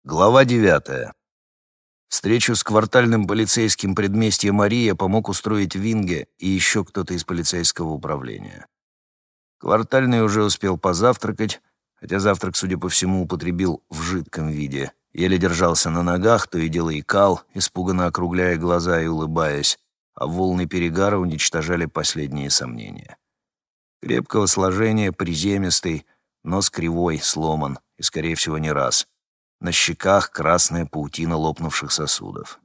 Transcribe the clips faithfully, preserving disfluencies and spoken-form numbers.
Глава девятая. Встречу с квартальным полицейским предместья Мария помог устроить Винге и еще кто-то из полицейского управления. Квартальный уже успел позавтракать, хотя завтрак, судя по всему, употребил в жидком виде. Еле держался на ногах, то и дело икал, испуганно округляя глаза и улыбаясь, а волны перегара уничтожали последние сомнения. Крепкого сложения, приземистый, нос кривой, сломан, и, скорее всего, не раз. На щеках красная паутина лопнувших сосудов.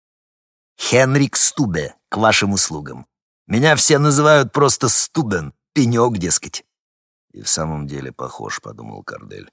«Хенрик Стубе, к вашим услугам. Меня все называют просто Стубен, пенек, дескать». «И в самом деле похож», — подумал Кардель.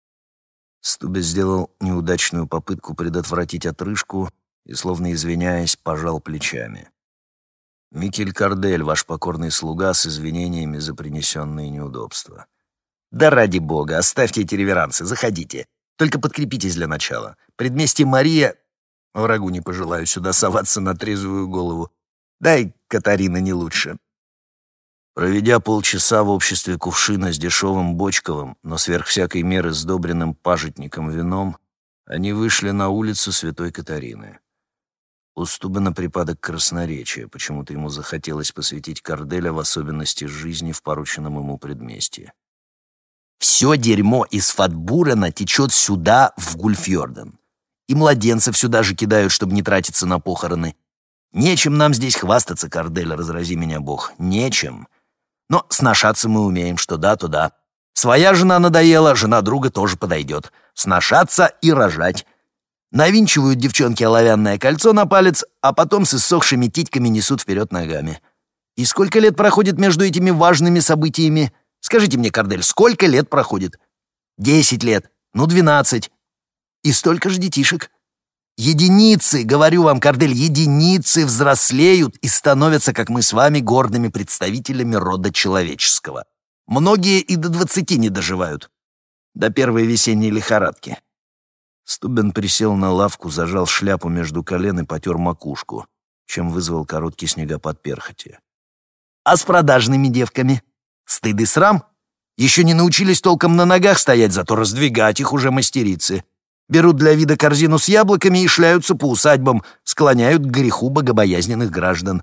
Стубе сделал неудачную попытку предотвратить отрыжку и, словно извиняясь, пожал плечами. «Микель Кардель, ваш покорный слуга, с извинениями за принесенные неудобства». «Да ради бога, оставьте эти реверансы, заходите. Только подкрепитесь для начала. Предместье Мария... Врагу не пожелаю сюда соваться на трезвую голову. Да и Катарина не лучше». Проведя полчаса в обществе кувшина с дешевым бочковым, но сверх всякой меры сдобренным пажитником вином, они вышли на улицу Святой Катарины. У Стубена припадок красноречия, почему-то ему захотелось посвятить Карделя в особенности жизни в порученном ему предместье. «Все дерьмо из Фатбурена течет сюда, в Гульфьорден. И младенцев сюда же кидают, чтобы не тратиться на похороны. Нечем нам здесь хвастаться, Кардель, разрази меня Бог, нечем. Но сношаться мы умеем, что да, то да. Своя жена надоела, жена друга тоже подойдет. Сношаться и рожать. Навинчивают девчонки оловянное кольцо на палец, а потом с иссохшими титьками несут вперед ногами. И сколько лет проходит между этими важными событиями? Скажите мне, Кардель, сколько лет проходит? Десять лет, ну двенадцать. И столько же детишек. Единицы, говорю вам, Кардель, единицы взрослеют и становятся, как мы с вами, гордыми представителями рода человеческого. Многие и до двадцати не доживают. До первой весенней лихорадки». Стубен присел на лавку, зажал шляпу между колен и потер макушку, чем вызвал короткий снегопад перхоти. «А с продажными девками? Стыд и срам? Еще не научились толком на ногах стоять, зато раздвигать их уже мастерицы. Берут для вида корзину с яблоками и шляются по усадьбам, склоняют к греху богобоязненных граждан.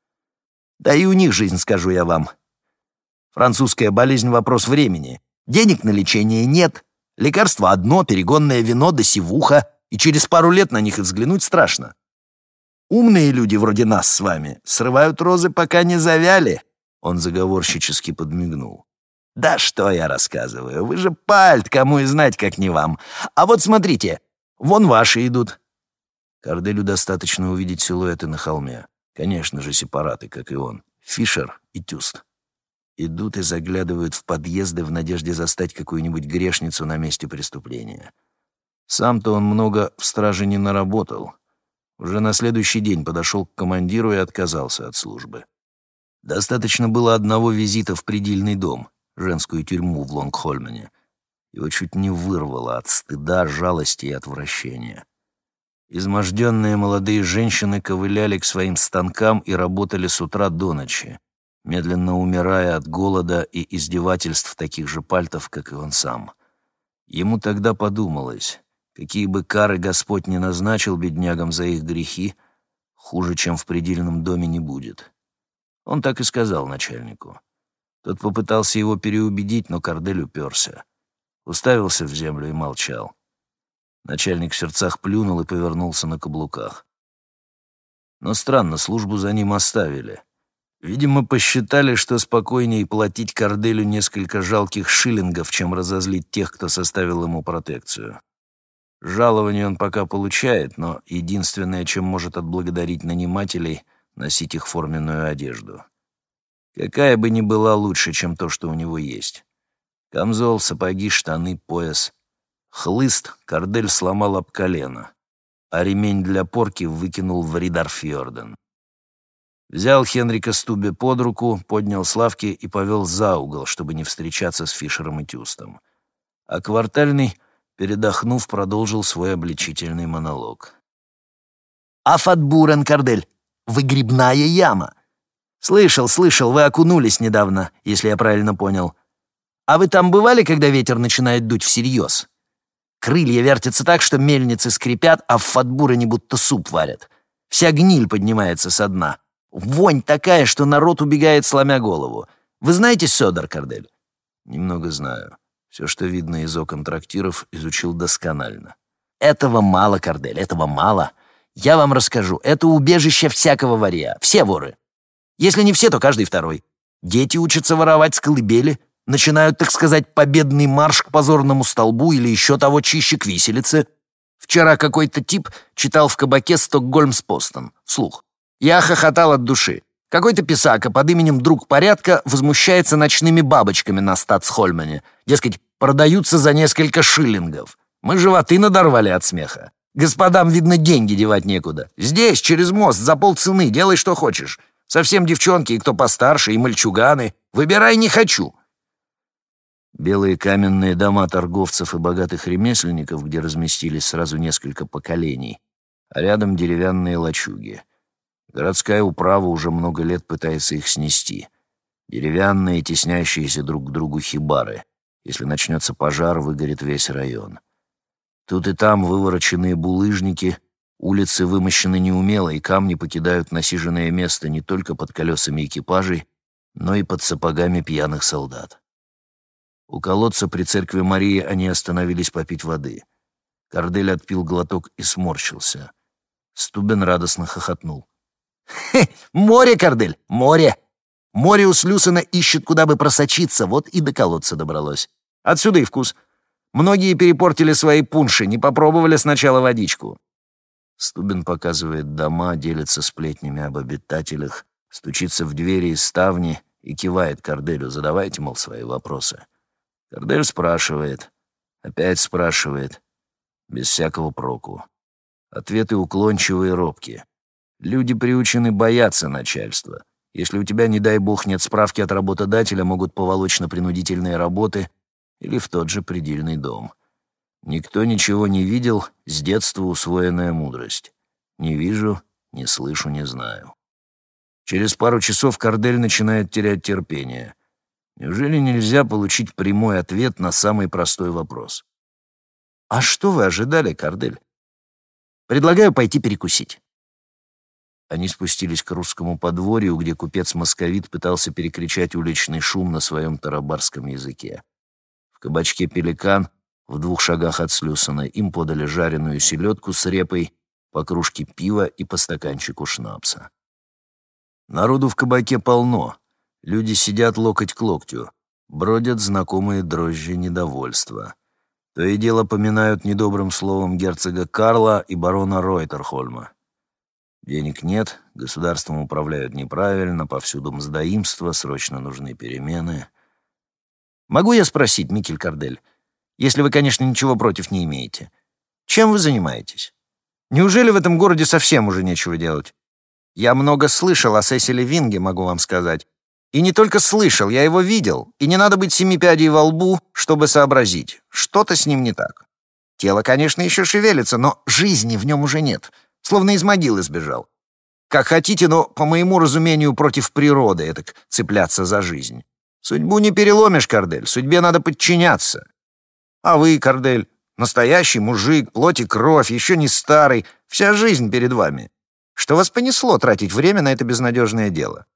Да и у них жизнь, скажу я вам. Французская болезнь — вопрос времени. Денег на лечение нет, лекарство одно, перегонное вино да сивуха, и через пару лет на них и взглянуть страшно. Умные люди вроде нас с вами срывают розы, пока не завяли». Он заговорщически подмигнул. «Да что я рассказываю, вы же пальт, кому и знать, как не вам. А вот смотрите, вон ваши идут». Карделю достаточно увидеть силуэты на холме. Конечно же, сепараты, как и он. Фишер и Тюст. Идут и заглядывают в подъезды в надежде застать какую-нибудь грешницу на месте преступления. Сам-то он много в страже не наработал. Уже на следующий день подошел к командиру и отказался от службы. Достаточно было одного визита в предельный дом, женскую тюрьму в Лонгхольмене. Его чуть не вырвало от стыда, жалости и отвращения. Изможденные молодые женщины ковыляли к своим станкам и работали с утра до ночи, медленно умирая от голода и издевательств таких же пальтов, как и он сам. Ему тогда подумалось, какие бы кары Господь ни назначил беднягам за их грехи, хуже, чем в предельном доме, не будет. Он так и сказал начальнику. Тот попытался его переубедить, но Кардель уперся. Уставился в землю и молчал. Начальник в сердцах плюнул и повернулся на каблуках. Но странно, службу за ним оставили. Видимо, посчитали, что спокойнее платить Карделю несколько жалких шиллингов, чем разозлить тех, кто составил ему протекцию. Жалование он пока получает, но единственное, чем может отблагодарить нанимателей — носить их форменную одежду. Какая бы ни была лучше, чем то, что у него есть. Камзол, сапоги, штаны, пояс. Хлыст Кардель сломал об колено, а ремень для порки выкинул в Ридарфьорден. Взял Хенрика Стубе под руку, поднял с лавки и повел за угол, чтобы не встречаться с Фишером и Тюстом. А квартальный, передохнув, продолжил свой обличительный монолог. «А Фатбурен, Кардель, выгребная яма. Слышал, слышал, вы окунулись недавно, если я правильно понял. А вы там бывали, когда ветер начинает дуть всерьез? Крылья вертятся так, что мельницы скрипят, а в фатбуре будто суп варят. Вся гниль поднимается со дна. Вонь такая, что народ убегает, сломя голову. Вы знаете Сёдор, Кордель? Немного знаю. Все, что видно из окон трактиров, изучил досконально. Этого мало, Кордель, этого мало. Я вам расскажу. Это убежище всякого варья. Все воры. Если не все, то каждый второй. Дети учатся воровать с колыбели, начинают, так сказать, победный марш к позорному столбу или еще того чище к виселице. Вчера какой-то тип читал в кабаке «Стокгольмс-Постон» вслух. Я хохотал от души. Какой-то писака под именем «Друг порядка» возмущается ночными бабочками на Статсхольмене. Дескать, продаются за несколько шиллингов. Мы животы надорвали от смеха. Господам, видно, деньги девать некуда. Здесь, через мост, за полцены, делай, что хочешь. Совсем девчонки, и кто постарше, и мальчуганы. Выбирай не хочу. Белые каменные дома торговцев и богатых ремесленников, где разместились сразу несколько поколений, а рядом деревянные лачуги. Городская управа уже много лет пытается их снести. Деревянные, теснящиеся друг к другу хибары. Если начнется пожар, выгорит весь район. Тут и там вывороченные булыжники, улицы вымощены неумело, и камни покидают насиженное место не только под колесами экипажей, но и под сапогами пьяных солдат. У колодца при церкви Марии они остановились попить воды. Кордель отпил глоток и сморщился. Стубен радостно хохотнул. «Хе! Море, Кордель, море! Море у Слюсена ищет, куда бы просочиться, вот и до колодца добралось. Отсюда и вкус. Многие перепортили свои пунши, не попробовали сначала водичку». Стубен показывает дома, делится сплетнями об обитателях, стучится в двери и ставни и кивает Корделю: «Задавайте, мол, свои вопросы». Кордель спрашивает, опять спрашивает, без всякого проку. Ответы уклончивые и робкие. Люди приучены бояться начальства. Если у тебя, не дай бог, нет справки от работодателя, могут поволочь на принудительные работы или в тот же предельный дом. Никто ничего не видел, с детства усвоенная мудрость. Не вижу, не слышу, не знаю. Через пару часов Кордель начинает терять терпение. Неужели нельзя получить прямой ответ на самый простой вопрос? «А что вы ожидали, Кордель? Предлагаю пойти перекусить». Они спустились к русскому подворью, где купец-московит пытался перекричать уличный шум на своем тарабарском языке. В кабачке «Пеликан» в двух шагах от Слюсена им подали жареную селедку с репой, по кружке пива и по стаканчику шнапса. Народу в кабаке полно. Люди сидят локоть к локтю, бродят знакомые дрожжи недовольства. То и дело поминают недобрым словом герцога Карла и барона Ройтерхольма. Денег нет, государством управляют неправильно, повсюду мздоимство, срочно нужны перемены. Могу я спросить, Микель Кордель, если вы, конечно, ничего против не имеете, чем вы занимаетесь? Неужели в этом городе совсем уже нечего делать? Я много слышал о Сесиле Винге, могу вам сказать. И не только слышал, я его видел, и не надо быть семи пядей во лбу, чтобы сообразить, что-то с ним не так. Тело, конечно, еще шевелится, но жизни в нем уже нет, словно из могилы сбежал. Как хотите, но, по моему разумению, против природы этак цепляться за жизнь. Судьбу не переломишь, Кордель, судьбе надо подчиняться. А вы, Кордель, настоящий мужик, плоть и кровь, еще не старый, вся жизнь перед вами. Что вас понесло тратить время на это безнадежное дело?»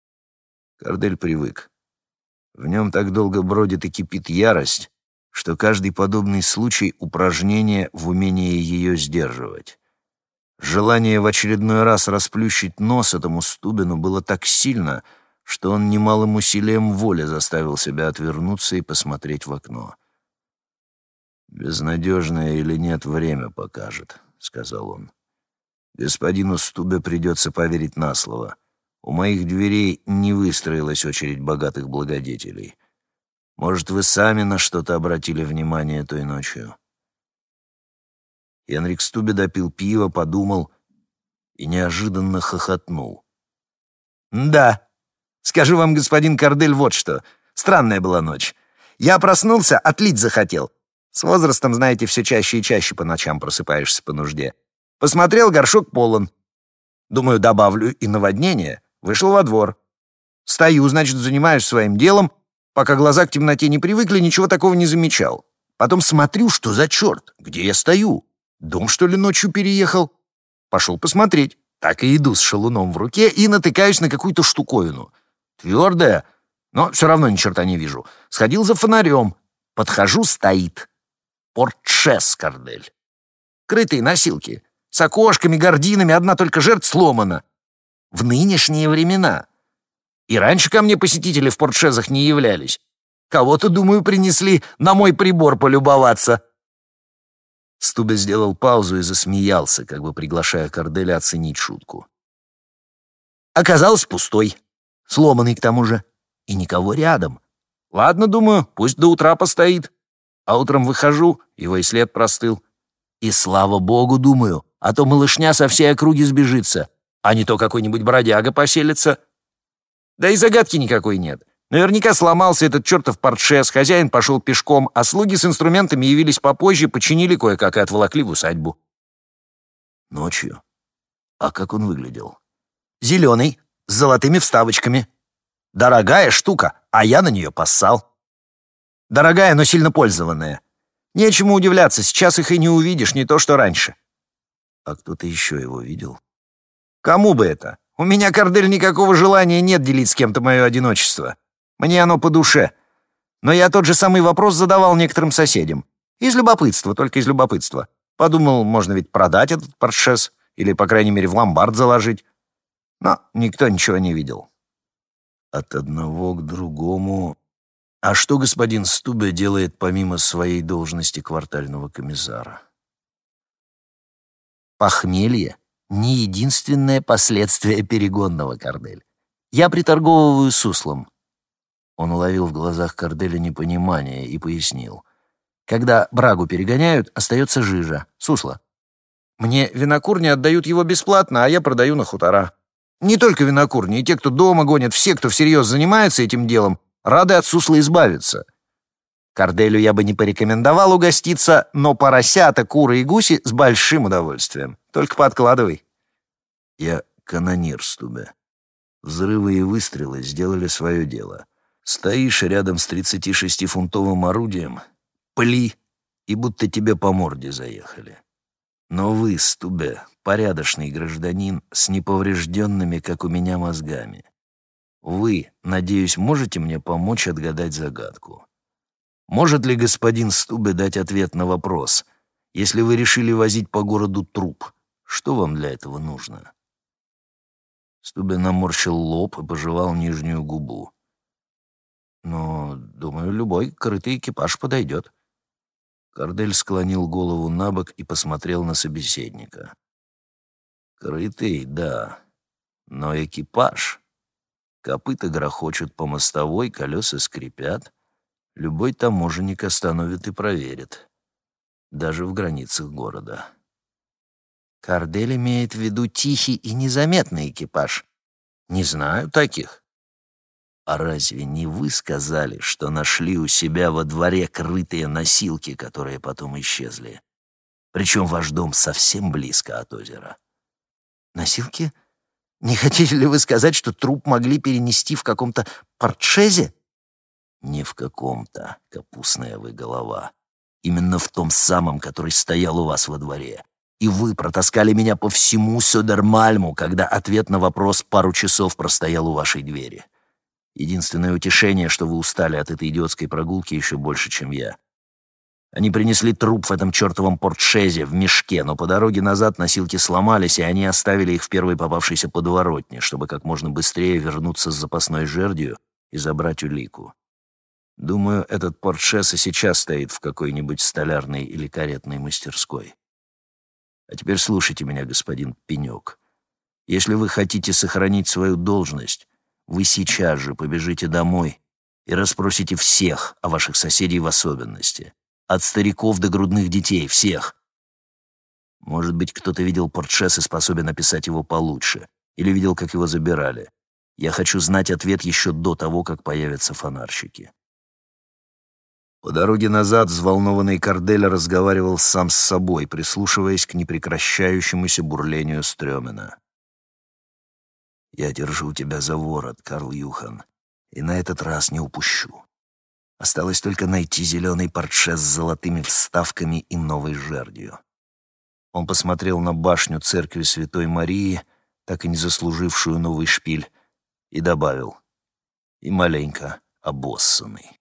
Кордель привык. В нем так долго бродит и кипит ярость, что каждый подобный случай — упражнение в умении ее сдерживать. Желание в очередной раз расплющить нос этому Стубену было так сильно, что он немалым усилием воли заставил себя отвернуться и посмотреть в окно. «Безнадежное или нет, время покажет», — сказал он. «Господину Стубе придется поверить на слово. У моих дверей не выстроилась очередь богатых благодетелей. Может, вы сами на что-то обратили внимание той ночью?» Генрик Стубе допил пиво, подумал и неожиданно хохотнул. «Да, скажу вам, господин Кордель, вот что. Странная была ночь. Я проснулся, отлить захотел. С возрастом, знаете, все чаще и чаще по ночам просыпаешься по нужде. Посмотрел, горшок полон. Думаю, добавлю и наводнение. Вышел во двор. Стою, значит, занимаюсь своим делом. Пока глаза к темноте не привыкли, ничего такого не замечал. Потом смотрю, что за черт, где я стою? Дом, что ли, ночью переехал? Пошел посмотреть. Так и иду с шалуном в руке и натыкаюсь на какую-то штуковину. Твердая, но все равно ни черта не вижу. Сходил за фонарем. Подхожу, стоит. Портшес, Кордель. Крытые носилки. С окошками, гардинами, одна только жертва сломана. В нынешние времена. И раньше ко мне посетители в портшезах не являлись. Кого-то, думаю, принесли на мой прибор полюбоваться. Стубе сделал паузу и засмеялся, как бы приглашая Корделя оценить шутку. Оказалось пустой, сломанный к тому же, и никого рядом. Ладно, думаю, пусть до утра постоит. А утром выхожу, его и след простыл. И слава богу, думаю, а то малышня со всей округи сбежится, а не то какой-нибудь бродяга поселится. Да и загадки никакой нет. Наверняка сломался этот чертов портшес, хозяин пошел пешком, а слуги с инструментами явились попозже, починили кое-как и отволокли в усадьбу. Ночью? А как он выглядел? Зеленый, с золотыми вставочками. Дорогая штука, а я на нее поссал. Дорогая, но сильно пользованная. Нечему удивляться, сейчас их и не увидишь, не то что раньше. А кто-то еще его видел? Кому бы это? У меня, Кордель, никакого желания нет делить с кем-то мое одиночество. Мне оно по душе. Но я тот же самый вопрос задавал некоторым соседям. Из любопытства, только из любопытства. Подумал, можно ведь продать этот портшес, или, по крайней мере, в ломбард заложить. Но никто ничего не видел. От одного к другому... А что господин Стубе делает помимо своей должности квартального комиссара? Похмелье — не единственное последствие перегонного, Кордель. Я приторговываю суслом. Он уловил в глазах Корделя непонимание и пояснил. Когда брагу перегоняют, остается жижа, сусло. Мне винокурни отдают его бесплатно, а я продаю на хутора. Не только винокурни, и те, кто дома гонят, все, кто всерьез занимается этим делом, рады от сусла избавиться. Корделю я бы не порекомендовал угоститься, но поросята, куры и гуси с большим удовольствием. Только подкладывай. Я канонир, Стубе. Взрывы и выстрелы сделали свое дело. Стоишь рядом с тридцатишестифунтовым орудием, пли, и будто тебе по морде заехали. Но вы, Стубе, порядочный гражданин с неповрежденными, как у меня, мозгами. Вы, надеюсь, можете мне помочь отгадать загадку. Может ли господин Стубе дать ответ на вопрос, если вы решили возить по городу труп, что вам для этого нужно? Стубе наморщил лоб и пожевал нижнюю губу. Но, думаю, любой крытый экипаж подойдет. Кордель склонил голову на бок и посмотрел на собеседника. Крытый, да, но экипаж. Копыта грохочут по мостовой, колеса скрипят. Любой таможенник остановит и проверит. Даже в границах города. Кордель имеет в виду тихий и незаметный экипаж. Не знаю таких. А разве не вы сказали, что нашли у себя во дворе крытые носилки, которые потом исчезли? Причем ваш дом совсем близко от озера. Носилки? Не хотите ли вы сказать, что труп могли перенести в каком-то портшезе? Не в каком-то, капустная вы голова. Именно в том самом, который стоял у вас во дворе. И вы протаскали меня по всему Södermalm, когда ответ на вопрос пару часов простоял у вашей двери. Единственное утешение, что вы устали от этой идиотской прогулки еще больше, чем я. Они принесли труп в этом чертовом портшезе, в мешке, но по дороге назад носилки сломались, и они оставили их в первой попавшейся подворотне, чтобы как можно быстрее вернуться с запасной жердью и забрать улику. Думаю, этот портшез и сейчас стоит в какой-нибудь столярной или каретной мастерской. А теперь слушайте меня, господин Пенек. Если вы хотите сохранить свою должность, вы сейчас же побежите домой и расспросите всех, о ваших соседей в особенности. От стариков до грудных детей, всех. Может быть, кто-то видел портшес и способен описать его получше. Или видел, как его забирали. Я хочу знать ответ еще до того, как появятся фонарщики. По дороге назад взволнованный Кордель разговаривал сам с собой, прислушиваясь к непрекращающемуся бурлению Стрёмена. «Я держу тебя за ворот, Карл Юхан, и на этот раз не упущу. Осталось только найти зеленый портше с золотыми вставками и новой жердью. Он посмотрел на башню церкви Святой Марии, так и не заслужившую новый шпиль, и добавил: и маленько обоссанный.